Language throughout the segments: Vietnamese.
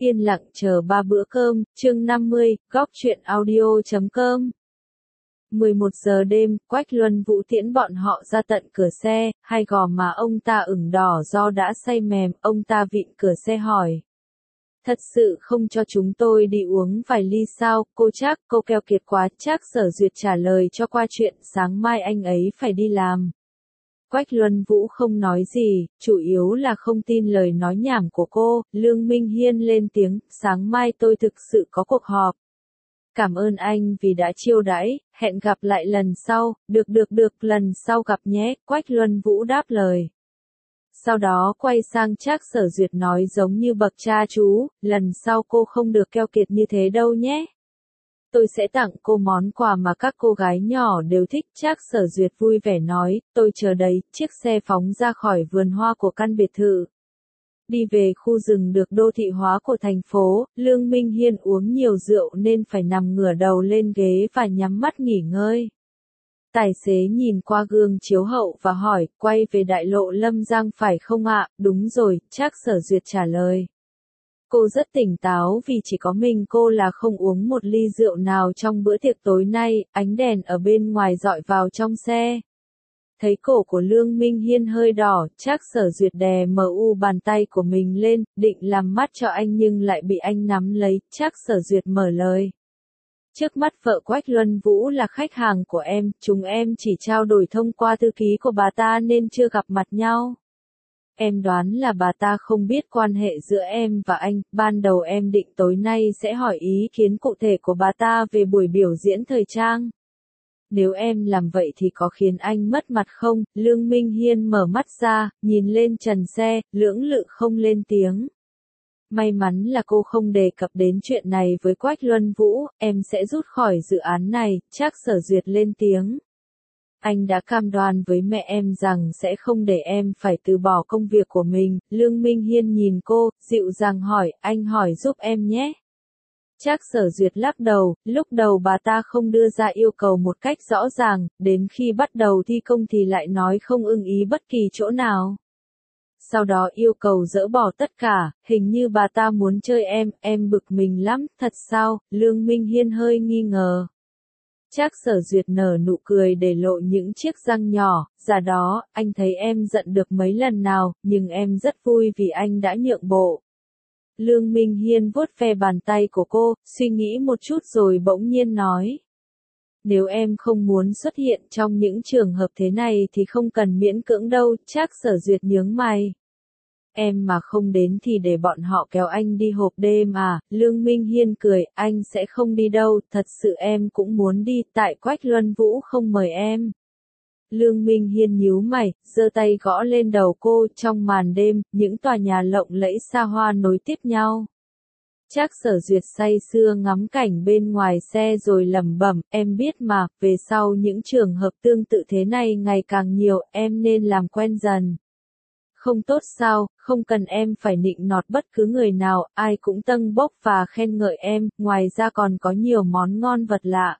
Yên lặng chờ 3 bữa cơm, chương 50, góc truyện audio.com. 11 giờ đêm, Quách Luân Vũ tiễn bọn họ ra tận cửa xe, hai gò má ông ta ửng đỏ do đã say mềm, ông ta vịn cửa xe hỏi. Thật sự không cho chúng tôi đi uống vài ly sao, cô Trác, cô keo kiệt quá. Trác Sở Duyệt trả lời cho qua chuyện, sáng mai anh ấy phải đi làm. Quách Luân Vũ không nói gì, chủ yếu là không tin lời nói nhảm của cô. Lương Minh Hiên lên tiếng, sáng mai tôi thực sự có cuộc họp. Cảm ơn anh vì đã chiêu đãi, hẹn gặp lại lần sau, được, lần sau gặp nhé, Quách Luân Vũ đáp lời. Sau đó quay sang Trác Sở Duyệt nói giống như bậc cha chú, lần sau cô không được keo kiệt như thế đâu nhé. Tôi sẽ tặng cô món quà mà các cô gái nhỏ đều thích. Trác Sở Duyệt vui vẻ nói, tôi chờ đấy. Chiếc xe phóng ra khỏi vườn hoa của căn biệt thự. Đi về khu rừng được đô thị hóa của thành phố, Lương Minh Hiên uống nhiều rượu nên phải nằm ngửa đầu lên ghế và nhắm mắt nghỉ ngơi. Tài xế nhìn qua gương chiếu hậu và hỏi, quay về đại lộ Lâm Giang phải không ạ? Đúng rồi, Trác Sở Duyệt trả lời. Cô rất tỉnh táo vì chỉ có mình cô là không uống một ly rượu nào trong bữa tiệc tối nay. Ánh đèn ở bên ngoài dọi vào trong xe. Thấy cổ của Lương Minh Hiên hơi đỏ, Trác Sở Duyệt đè bàn tay của mình lên, định làm mắt cho anh nhưng lại bị anh nắm lấy. Trác Sở Duyệt mở lời. Trước mắt vợ Quách Luân Vũ là khách hàng của em, chúng em chỉ trao đổi thông qua thư ký của bà ta nên chưa gặp mặt nhau. Em đoán là bà ta không biết quan hệ giữa em và anh, ban đầu em định tối nay sẽ hỏi ý kiến cụ thể của bà ta về buổi biểu diễn thời trang. Nếu em làm vậy thì có khiến anh mất mặt không? Lương Minh Hiên mở mắt ra, nhìn lên trần xe, lưỡng lự không lên tiếng. May mắn là cô không đề cập đến chuyện này với Quách Luân Vũ, em sẽ rút khỏi dự án này. Trác Sở Duyệt lên tiếng. Anh đã cam đoan với mẹ em rằng sẽ không để em phải từ bỏ công việc của mình. Lương Minh Hiên nhìn cô, dịu dàng hỏi, anh hỏi giúp em nhé. Trác Sở Duyệt lắc đầu, lúc đầu bà ta không đưa ra yêu cầu một cách rõ ràng, đến khi bắt đầu thi công thì lại nói không ưng ý bất kỳ chỗ nào. Sau đó yêu cầu dỡ bỏ tất cả, hình như bà ta muốn chơi em bực mình lắm, thật sao? Lương Minh Hiên hơi nghi ngờ. Trác Sở Duyệt nở nụ cười để lộ những chiếc răng nhỏ, dạ đó, anh thấy em giận được mấy lần nào, nhưng em rất vui vì anh đã nhượng bộ. Lương Minh Hiên vuốt ve bàn tay của cô, suy nghĩ một chút rồi bỗng nhiên nói. Nếu em không muốn xuất hiện trong những trường hợp thế này thì không cần miễn cưỡng đâu. Trác Sở Duyệt nhướng mày. Em mà không đến thì để bọn họ kéo anh đi hộp đêm à? Lương Minh Hiên cười, anh sẽ không đi đâu, thật sự em cũng muốn đi, tại Quách Luân Vũ không mời em. Lương Minh Hiên nhíu mày, giơ tay gõ lên đầu cô. Trong màn đêm, những tòa nhà lộng lẫy xa hoa nối tiếp nhau. Trác Sở Duyệt say sưa ngắm cảnh bên ngoài xe rồi lẩm bẩm, em biết mà, về sau những trường hợp tương tự thế này ngày càng nhiều, em nên làm quen dần. Không tốt sao, không cần em phải nịnh nọt bất cứ người nào, ai cũng tâng bốc và khen ngợi em, ngoài ra còn có nhiều món ngon vật lạ.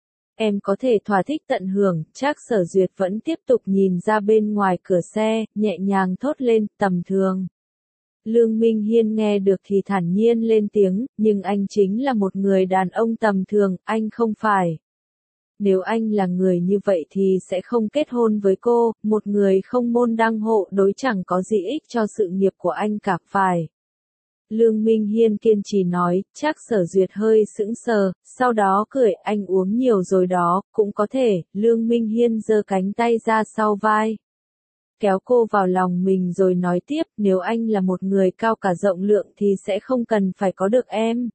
Em có thể thỏa thích tận hưởng. Trác Sở Duyệt vẫn tiếp tục nhìn ra bên ngoài cửa xe, nhẹ nhàng thốt lên, tầm thường. Lương Minh Hiên nghe được thì thản nhiên lên tiếng, nhưng anh chính là một người đàn ông tầm thường, anh không phải. Nếu anh là người như vậy thì sẽ không kết hôn với cô, một người không môn đăng hộ đối chẳng có gì ích cho sự nghiệp của anh cả phải. Lương Minh Hiên kiên trì nói. Trác Sở Duyệt hơi sững sờ, sau đó cười, anh uống nhiều rồi đó, cũng có thể. Lương Minh Hiên giơ cánh tay ra sau vai. Kéo cô vào lòng mình rồi nói tiếp, nếu anh là một người cao cả rộng lượng thì sẽ không cần phải có được em.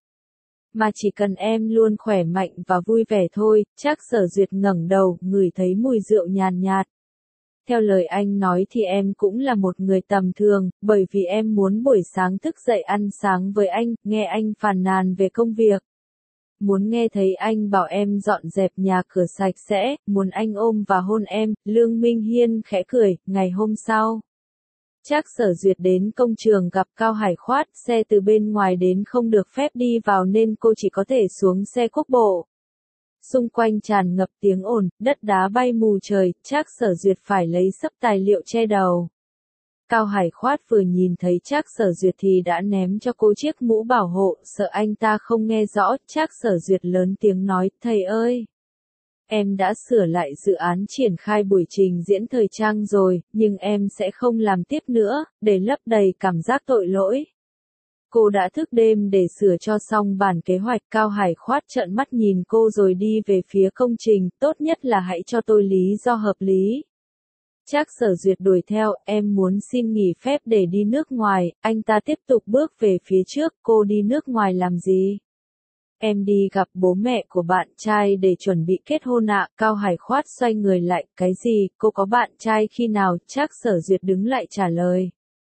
Mà chỉ cần em luôn khỏe mạnh và vui vẻ thôi. Trác Sở Duyệt ngẩng đầu, ngửi thấy mùi rượu nhàn nhạt. Theo lời anh nói thì em cũng là một người tầm thường, bởi vì em muốn buổi sáng thức dậy ăn sáng với anh, nghe anh phàn nàn về công việc. Muốn nghe thấy anh bảo em dọn dẹp nhà cửa sạch sẽ, muốn anh ôm và hôn em. Lương Minh Hiên khẽ cười. Ngày hôm sau, Trác Sở Duyệt đến công trường gặp Cao Hải Khoát, xe từ bên ngoài đến không được phép đi vào nên cô chỉ có thể xuống xe quốc bộ. Xung quanh tràn ngập tiếng ồn, đất đá bay mù trời, Trác Sở Duyệt phải lấy xấp tài liệu che đầu. Cao Hải Khoát vừa nhìn thấy Trác Sở Duyệt thì đã ném cho cô chiếc mũ bảo hộ, sợ anh ta không nghe rõ. Trác Sở Duyệt lớn tiếng nói, thầy ơi! Em đã sửa lại dự án triển khai buổi trình diễn thời trang rồi, nhưng em sẽ không làm tiếp nữa, để lấp đầy cảm giác tội lỗi. Cô đã thức đêm để sửa cho xong bản kế hoạch. Cao Hải Khoát trợn mắt nhìn cô rồi đi về phía công trình, tốt nhất là hãy cho tôi lý do hợp lý. Trác Sở Duyệt đuổi theo, em muốn xin nghỉ phép để đi nước ngoài. Anh ta tiếp tục bước về phía trước, cô đi nước ngoài làm gì? Em đi gặp bố mẹ của bạn trai để chuẩn bị kết hôn ạ. Cao Hải Khoát xoay người lại, cái gì, cô có bạn trai khi nào? Trác Sở Duyệt đứng lại trả lời.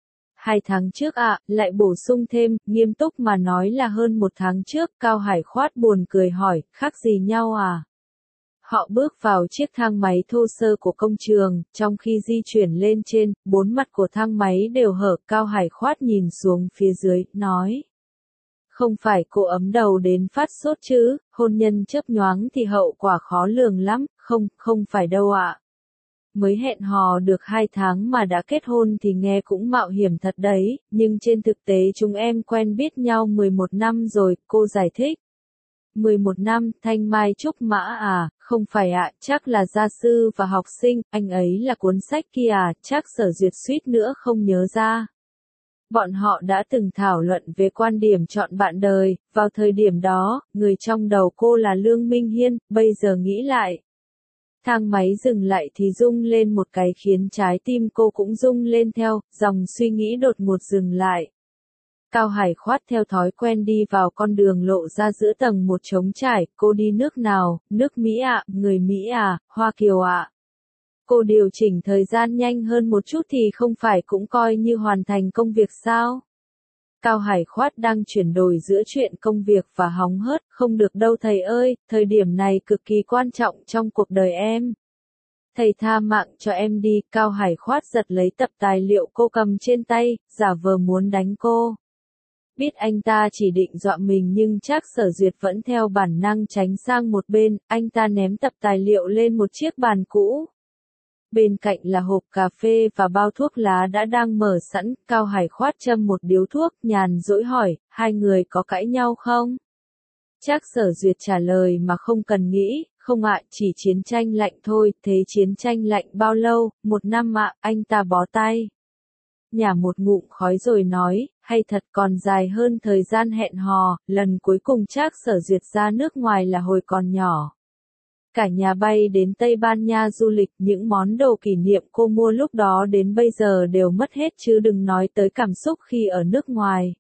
2 tháng trước ạ, lại bổ sung thêm, nghiêm túc mà nói là hơn 1 tháng trước. Cao Hải Khoát buồn cười hỏi, khác gì nhau à? Họ bước vào chiếc thang máy thô sơ của công trường, trong khi di chuyển lên trên, 4 mặt của thang máy đều hở. Cao Hải Khoát nhìn xuống phía dưới, nói. Không phải cô ấm đầu đến phát sốt chứ, hôn nhân chớp nhoáng thì hậu quả khó lường lắm, không phải đâu ạ. Mới hẹn hò được 2 tháng mà đã kết hôn thì nghe cũng mạo hiểm thật đấy, nhưng trên thực tế chúng em quen biết nhau 11 năm rồi, cô giải thích. 11 năm, Thanh Mai Trúc Mã à, không phải ạ, chắc là gia sư và học sinh, anh ấy là cuốn sách kia à, Trác Sở Duyệt suýt nữa không nhớ ra. Bọn họ đã từng thảo luận về quan điểm chọn bạn đời, vào thời điểm đó, người trong đầu cô là Lương Minh Hiên, bây giờ nghĩ lại. Thang máy dừng lại thì rung lên một cái khiến trái tim cô cũng rung lên theo, dòng suy nghĩ đột ngột dừng lại. Cao Hải Khoát theo thói quen đi vào con đường lộ ra giữa tầng một trống trải, cô đi nước nào, nước Mỹ ạ, người Mỹ à, Hoa Kiều ạ. Cô điều chỉnh thời gian nhanh hơn một chút thì không phải cũng coi như hoàn thành công việc sao? Cao Hải Khoát đang chuyển đổi giữa chuyện công việc và hóng hớt, không được đâu thầy ơi, thời điểm này cực kỳ quan trọng trong cuộc đời em. Thầy tha mạng cho em đi. Cao Hải Khoát giật lấy tập tài liệu cô cầm trên tay, giả vờ muốn đánh cô. Biết anh ta chỉ định dọa mình nhưng Trác Sở Duyệt vẫn theo bản năng tránh sang một bên, anh ta ném tập tài liệu lên một chiếc bàn cũ. Bên cạnh là hộp cà phê và bao thuốc lá đã đang mở sẵn. Cao Hải Khoát châm một điếu thuốc, nhàn rỗi hỏi, hai người có cãi nhau không? Trác Sở Duyệt trả lời mà không cần nghĩ, không ạ, chỉ chiến tranh lạnh thôi. Thế chiến tranh lạnh bao lâu? 1 năm ạ, anh ta bó tay. Nhả một ngụm khói rồi nói, hay thật còn dài hơn thời gian hẹn hò, lần cuối cùng Trác Sở Duyệt ra nước ngoài là hồi còn nhỏ. Cả nhà bay đến Tây Ban Nha du lịch, những món đồ kỷ niệm cô mua lúc đó đến bây giờ đều mất hết chứ đừng nói tới cảm xúc khi ở nước ngoài.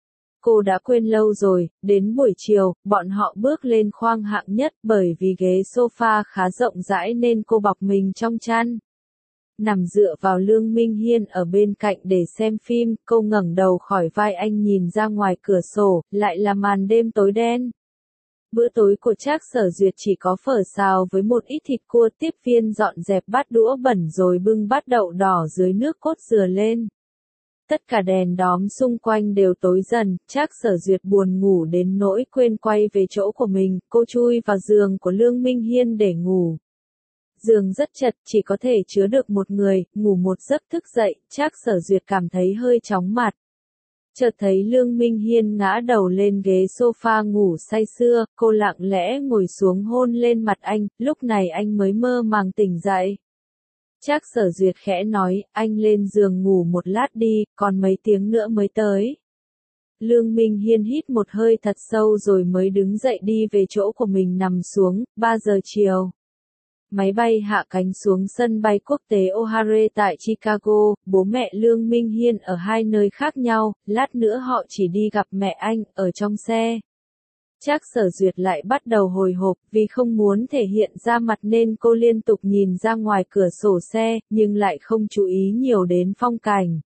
Cô đã quên lâu rồi. Đến buổi chiều, bọn họ bước lên khoang hạng nhất, bởi vì ghế sofa khá rộng rãi nên cô bọc mình trong chăn. Nằm dựa vào Lương Minh Hiên ở bên cạnh để xem phim, cô ngẩng đầu khỏi vai anh nhìn ra ngoài cửa sổ, lại là màn đêm tối đen. Bữa tối của Trác Sở Duyệt chỉ có phở xào với một ít thịt cua. Tiếp viên dọn dẹp bát đũa bẩn rồi bưng bát đậu đỏ dưới nước cốt dừa lên. Tất cả đèn đóm xung quanh đều tối dần, Trác Sở Duyệt buồn ngủ đến nỗi quên quay về chỗ của mình, cô chui vào giường của Lương Minh Hiên để ngủ. Giường rất chật, chỉ có thể chứa được một người, ngủ một giấc thức dậy, Trác Sở Duyệt cảm thấy hơi chóng mặt. Chợt thấy Lương Minh Hiên ngã đầu lên ghế sofa ngủ say sưa, cô lặng lẽ ngồi xuống hôn lên mặt anh, lúc này anh mới mơ màng tỉnh dậy. Trác Sở Duyệt khẽ nói, anh lên giường ngủ một lát đi, còn mấy tiếng nữa mới tới. Lương Minh Hiên hít một hơi thật sâu rồi mới đứng dậy đi về chỗ của mình nằm xuống. 3 giờ chiều. Máy bay hạ cánh xuống sân bay quốc tế O'Hare tại Chicago. Bố mẹ Lương Minh Hiên ở 2 nơi khác nhau, lát nữa họ chỉ đi gặp mẹ anh, ở trong xe. Trác Sở Duyệt lại bắt đầu hồi hộp, vì không muốn thể hiện ra mặt nên cô liên tục nhìn ra ngoài cửa sổ xe, nhưng lại không chú ý nhiều đến phong cảnh.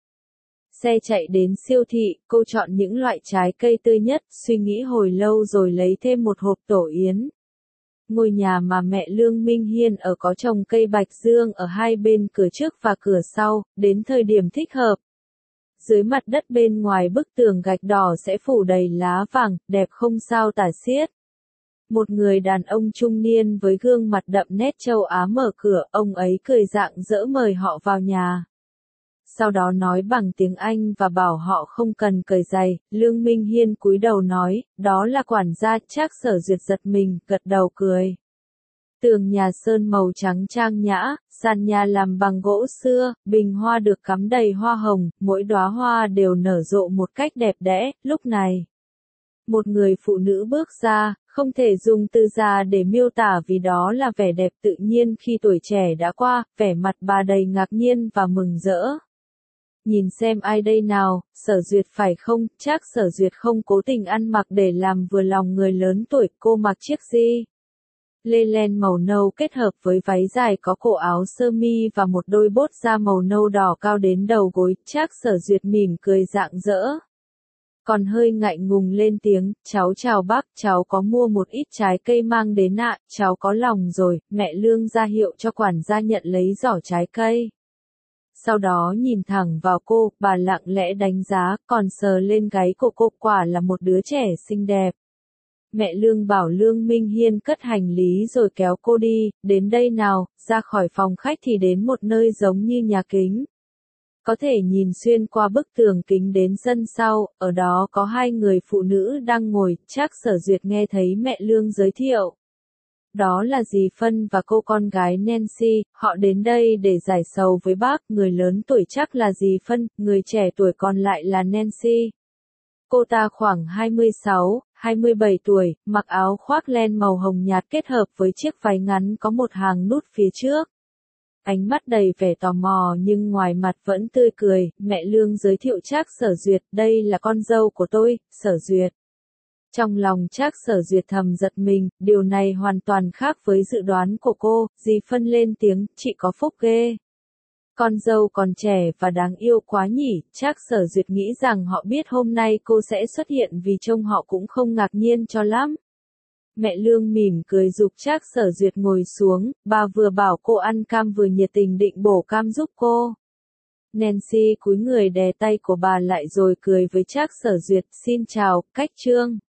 Xe chạy đến siêu thị, cô chọn những loại trái cây tươi nhất, suy nghĩ hồi lâu rồi lấy thêm một hộp tổ yến. Ngôi nhà mà mẹ Lương Minh Hiên ở có trồng cây bạch dương ở hai bên cửa trước và cửa sau, đến thời điểm thích hợp. Dưới mặt đất bên ngoài bức tường gạch đỏ sẽ phủ đầy lá vàng, đẹp không sao tả xiết. Một người đàn ông trung niên với gương mặt đậm nét châu Á mở cửa, ông ấy cười rạng rỡ mời họ vào nhà. sau đó nói bằng tiếng Anh và bảo họ không cần cởi giày. Lương Minh Hiên cúi đầu nói, đó là quản gia. Trác Sở Duyệt giật mình, gật đầu cười. Tường nhà sơn màu trắng trang nhã, sàn nhà làm bằng gỗ xưa, bình hoa được cắm đầy hoa hồng, mỗi đóa hoa đều nở rộ một cách đẹp đẽ. Lúc này, một người phụ nữ bước ra, không thể dùng từ già để miêu tả vì đó là vẻ đẹp tự nhiên khi tuổi trẻ đã qua, vẻ mặt bà đầy ngạc nhiên và mừng rỡ. Nhìn xem ai đây nào, Sở Duyệt phải không? Trác Sở Duyệt không cố tình ăn mặc để làm vừa lòng người lớn tuổi, cô mặc chiếc jean lê len màu nâu kết hợp với váy dài có cổ áo sơ mi và một đôi bốt da màu nâu đỏ cao đến đầu gối. Trác Sở Duyệt mỉm cười rạng rỡ. Còn hơi ngại ngùng lên tiếng, cháu chào bác, cháu có mua một ít trái cây mang đến ạ, cháu có lòng rồi. Mẹ Lương ra hiệu cho quản gia nhận lấy giỏ trái cây. Sau đó nhìn thẳng vào cô, bà lặng lẽ đánh giá, còn sờ lên gáy của cô, quả là một đứa trẻ xinh đẹp. Mẹ Lương bảo Lương Minh Hiên cất hành lý rồi kéo cô đi, đến đây nào. Ra khỏi phòng khách thì đến một nơi giống như nhà kính. Có thể nhìn xuyên qua bức tường kính đến sân sau, ở đó có hai người phụ nữ đang ngồi. Trác Sở Duyệt nghe thấy mẹ Lương giới thiệu. Đó là dì Phân và cô con gái Nancy, họ đến đây để giải sầu với bác. Người lớn tuổi chắc là dì Phân, người trẻ tuổi còn lại là Nancy. Cô ta khoảng 26, 27 tuổi, mặc áo khoác len màu hồng nhạt kết hợp với chiếc váy ngắn có một hàng nút phía trước. Ánh mắt đầy vẻ tò mò nhưng ngoài mặt vẫn tươi cười. Mẹ Lương giới thiệu Trác Sở Duyệt, đây là con dâu của tôi, Sở Duyệt. Trong lòng Trác Sở Duyệt thầm giật mình, điều này hoàn toàn khác với dự đoán của cô. Dì Phân lên tiếng, chị có phúc ghê. Con dâu còn trẻ và đáng yêu quá nhỉ. Trác Sở Duyệt nghĩ rằng họ biết hôm nay cô sẽ xuất hiện vì trông họ cũng không ngạc nhiên cho lắm. Mẹ Lương mỉm cười giục Trác Sở Duyệt ngồi xuống, bà vừa bảo cô ăn cam vừa nhiệt tình định bổ cam giúp cô. Nancy cúi người đè tay của bà lại rồi cười với Trác Sở Duyệt, xin chào, Cách Trương.